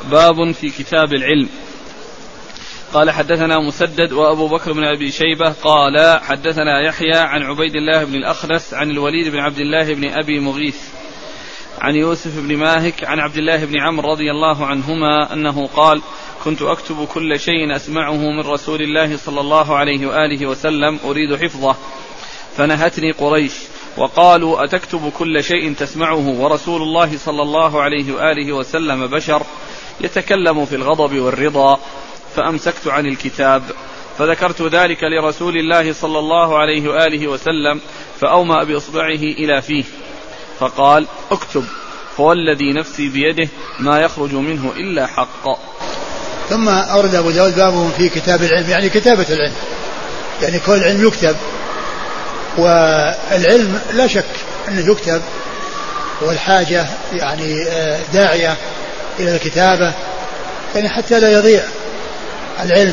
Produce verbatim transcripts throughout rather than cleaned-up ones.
باب في كتاب العلم. قال حدثنا مسدد وأبو بكر بن أبي شيبة قال حدثنا يحيى عن عبيد الله بن الأخنس عن الوليد بن عبد الله بن أبي مغيث عن يوسف بن ماهك عن عبد الله بن عمرو رضي الله عنهما أنه قال كنت أكتب كل شيء أسمعه من رسول الله صلى الله عليه وآله وسلم أريد حفظه فنهتني قريش وقالوا أتكتب كل شيء تسمعه ورسول الله صلى الله عليه وآله وسلم بشر يتكلم في الغضب والرضا فأمسكت عن الكتاب فذكرت ذلك لرسول الله صلى الله عليه وآله وسلم فأومأ بإصبعه إلى فيه فقال اكتب فوالذي نفسي بيده ما يخرج منه إلا حق. ثم أورد أبو داود باب في كتاب العلم يعني كتابة العلم يعني كل العلم يكتب والعلم لا شك أنه يكتب والحاجة يعني داعية إلى الكتابة يعني حتى لا يضيع العلم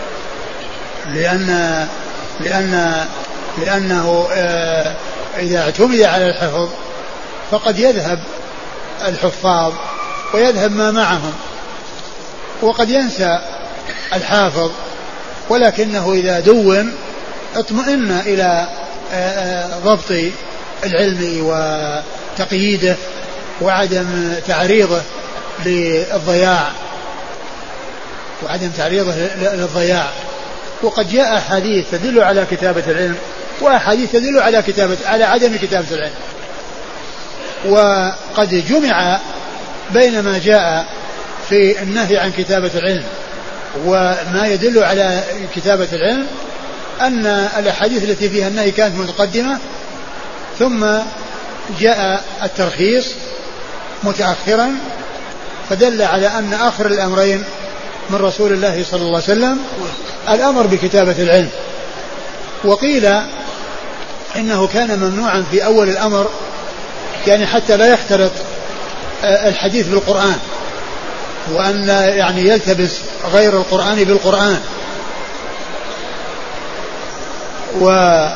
لأن لأن لأنه إذا اعتمد على الحفظ فقد يذهب الحفاظ ويذهب ما معهم وقد ينسى الحافظ ولكنه إذا دون اطمئن إلى ضبط العلم وتقييده وعدم تعريضه للضياع وعدم تعريضه للضياع. وقد جاء أحاديث تدل على كتابة العلم وأحاديث تدل على كتابة على عدم كتابة العلم وقد جمع بين ما جاء في النهي عن كتابة العلم وما يدل على كتابة العلم أن الأحاديث التي فيها النهي كانت متقدمة ثم جاء الترخيص متأخرا فدل على أن آخر الأمرين من رسول الله صلى الله عليه وسلم الأمر بكتابة العلم. وقيل إنه كان ممنوعا في أول الأمر يعني حتى لا يختلط الحديث بالقرآن وأن يعني يلتبس غير القرآن بالقرآن و...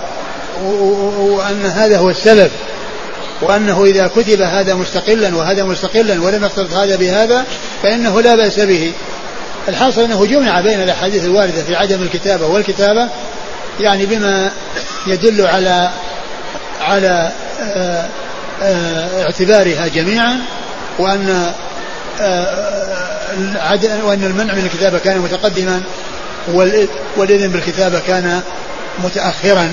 وأن هذا هو السبب وأنه إذا كتب هذا مستقلا وهذا مستقلا ولم يختلط هذا بهذا فإنه لا بأس به. الحاصل أنه جمع بين الأحاديث الواردة في عدم الكتابة والكتابة يعني بما يدل على على آآ آآ اعتبارها جميعا وأن وأن المنع من الكتابة كان متقدما والإذن بالكتابة كان متأخرا.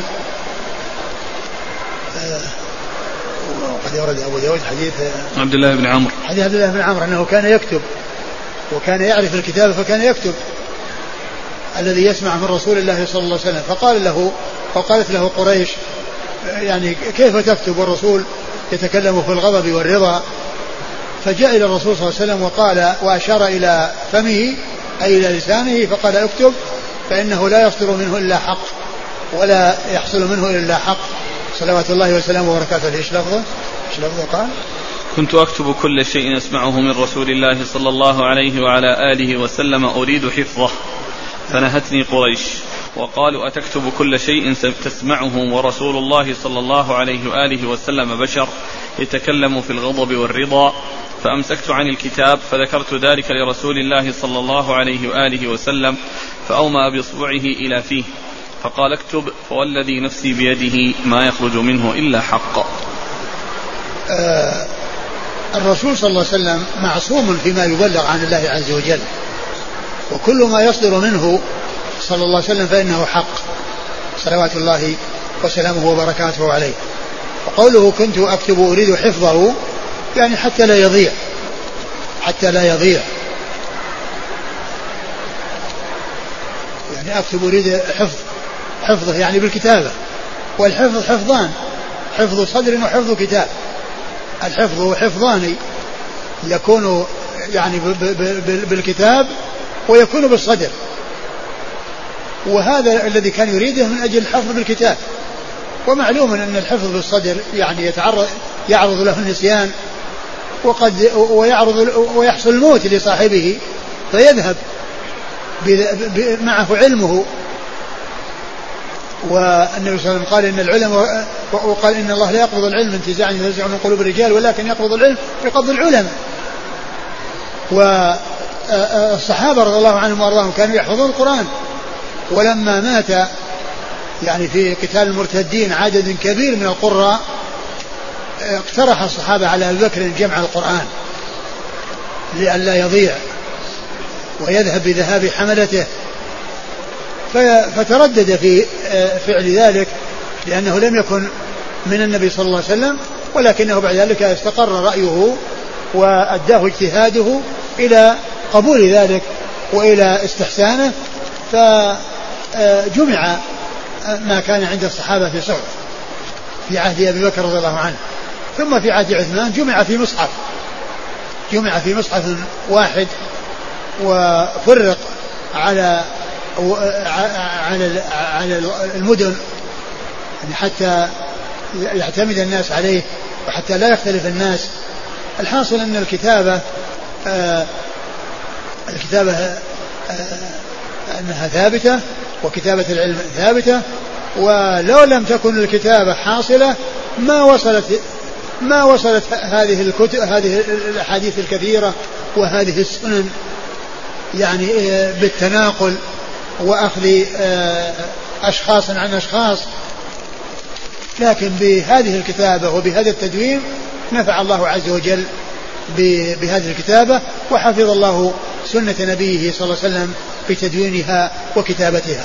وقد يورد أبو داود حديث عبد الله بن عمرو حديث عبد الله بن عمرو أنه كان يكتب وكان يعرف الكتابة فكان يكتب الذي يسمع من رسول الله صلى الله عليه وسلم فقال له فقالت له قريش يعني كيف تكتب والرسول يتكلم في الغضب والرضا فجاء إلى الرسول صلى الله عليه وسلم وقال وأشار إلى فمه أي إلى لسانه فقال اكتب فإنه لا يصدر منه إلا حق ولا يحصل منه إلا حق صلوات الله وسلامه وبركاته. ايش لفظه؟ ايش لفظه قال؟ كنت أكتب كل شيء أسمعه من رسول الله صلى الله عليه وعلى آله وسلم أريد حفظه فنهتني قريش وقالوا أتكتب كل شيء تسمعه ورسول الله صلى الله عليه وآله وسلم بشر يتكلم في الغضب والرضا فأمسكت عن الكتاب فذكرت ذلك لرسول الله صلى الله عليه وآله وسلم فأومأ بإصبعه إلى فيه فقال اكتب فوالذي نفسي بيده ما يخرج منه إلا حق. آه الرسول صلى الله عليه وسلم معصوم فيما يبلغ عن الله عز وجل وكل ما يصدر منه صلى الله عليه وسلم فإنه حق صلوات الله وسلامه وبركاته عليه. وقوله كنت أكتب أريد حفظه يعني حتى لا يضيع حتى لا يضيع يعني أكتب أريد حفظ حفظه يعني بالكتابة والحفظ حفظان حفظ صدر وحفظ كتاب. الحفظ حفظان يكون يعني بالكتاب ويكون بالصدر وهذا الذي كان يريده من أجل الحفظ بالكتاب. ومعلوم أن الحفظ بالصدر يعني يتعرض يعرض له النسيان وقد ويعرض ويحصل الموت لصاحبه فيذهب معه علمه. والنبي صلى الله عليه وسلم قال إن العلماء وقال إن الله لا يقبض العلم انتزاعا ينزع من قلوب الرجال ولكن يقبض العلم بقبض العلماء. الصحابة رضي الله عنهم وأرضاهم كانوا يحفظون القرآن، ولما مات يعني في قتال المرتدين عدد كبير من القراء اقترح الصحابة على أبي بكر جمع القرآن لئلا يضيع ويذهب بذهاب حملته، فتردد في فعل ذلك لأنه لم يكن من النبي صلى الله عليه وسلم، ولكنه بعد ذلك استقر رأيه وأداه اجتهاده إلى قبول ذلك وإلى استحسانه، فجمع ما كان عند الصحابة في صحف في عهد أبي بكر رضي الله عنه، ثم في عهد عثمان جمع في مصحف جمع في مصحف واحد وفرق على على على المدن حتى يعتمد الناس عليه وحتى لا يختلف الناس. الحاصل أن الكتابة آه الكتابة آه أنها ثابتة وكتابة العلم ثابتة، ولو لم تكن الكتابة حاصلة ما وصلت ما وصلت هذه الكتب هذه الأحاديث الكثيرة وهذه السنن يعني آه بالتناقل وأخذ آه أشخاص عن أشخاص، لكن بهذه الكتابة وبهذا التدوين نفع الله عز وجل بهذه الكتابة، وحفظ الله سنة نبيه صلى الله عليه وسلم في تدوينها وكتابتها.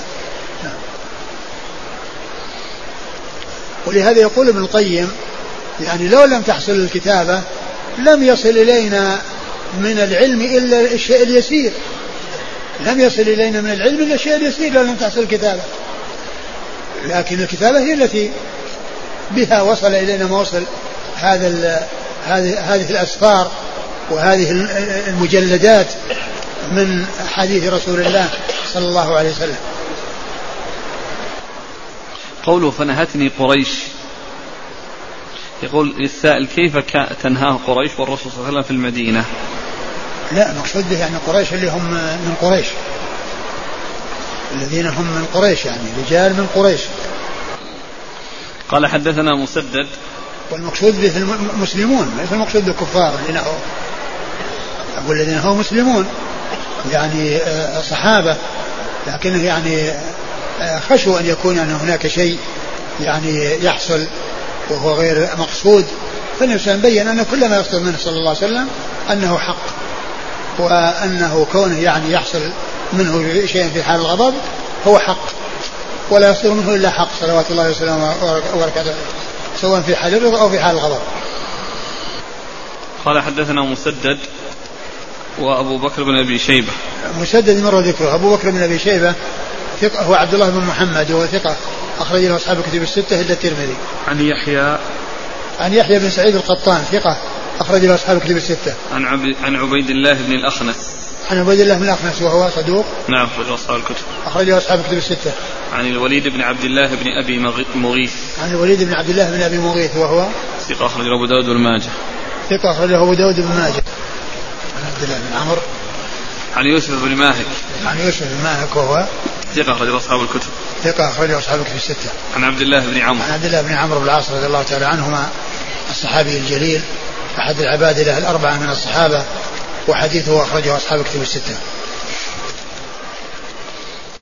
ولهذا يقول ابن القيم يعني لو لم تحصل الكتابة لم يصل إلينا من العلم إلا الشيء اليسير، لم يصل إلينا من العلم إلا الشيء اليسير لو لم تحصل الكتابة، لكن الكتابة هي التي بها وصل إلينا ما وصل هذا هذه هذه الأسفار وهذه المجلدات من حديث رسول الله صلى الله عليه وسلم. قوله فنهتني قريش، يقول السائل كيف تنهاه قريش والرسول صلى الله عليه وسلم في المدينة؟ لا مقصود به يعني قريش اللي هم من قريش، الذين هم من قريش يعني رجال من قريش. قال حدثنا مسدد، والمقصود به المسلمون ليس المقصود بالكفار الذين هو أقول الذين هم مسلمون يعني صحابة، لكنه يعني خشوا أن يكون أن هناك شيء يعني يحصل وهو غير مقصود، فالنبي بين أن كل ما يصدر منه صلى الله عليه وسلم أنه حق، وأنه كونه يعني يحصل منه شيء في حال الغضب هو حق، ولا يصدر منه إلا حق صلوات الله وسلامه وبركاته سواء في حال الرضا أو في حال الغضب. قال حدثنا مسدد وأبو بكر بن أبي شيبة. مسدد مر ذكره. أبو بكر بن أبي شيبة ثقة هو عبد الله بن محمد وهو ثقة أخرج له أصحاب الكتب الستة إلا الترمذي. عن يحيى عن يحيى بن سعيد القطان ثقة أخرج له أصحاب الكتب الستة. عن عب... عن عبيد الله بن الأخنس. عن عبيد الله بن الأخنس وهو صدوق. نعم أخرج أصحاب الكتب. أخرج له أصحاب الكتب الستة. عن الوليد بن عبد الله بن أبي مغيث. عن الوليد بن عبد الله بن أبي مغيث وهو ثقة أخرج أبو داود بن ماجه. ثقة أخرج أبو داود بن ماجه. عن عبد الله بن عمرو. عن يوسف بن ماهك. عن يوسف بن ماهك وهو ثقة أخرج أصحاب الكتب. ثقة أخرج أصحاب الكتب الستة. عن عبد الله بن عمرو. عن عبد الله بن عمرو بن العاص رضي الله تعالى عنهما الصحابي الجليل أحد العباد له الأربعة من الصحابة، وحديثه أخرجه أصحاب الكتب الستة.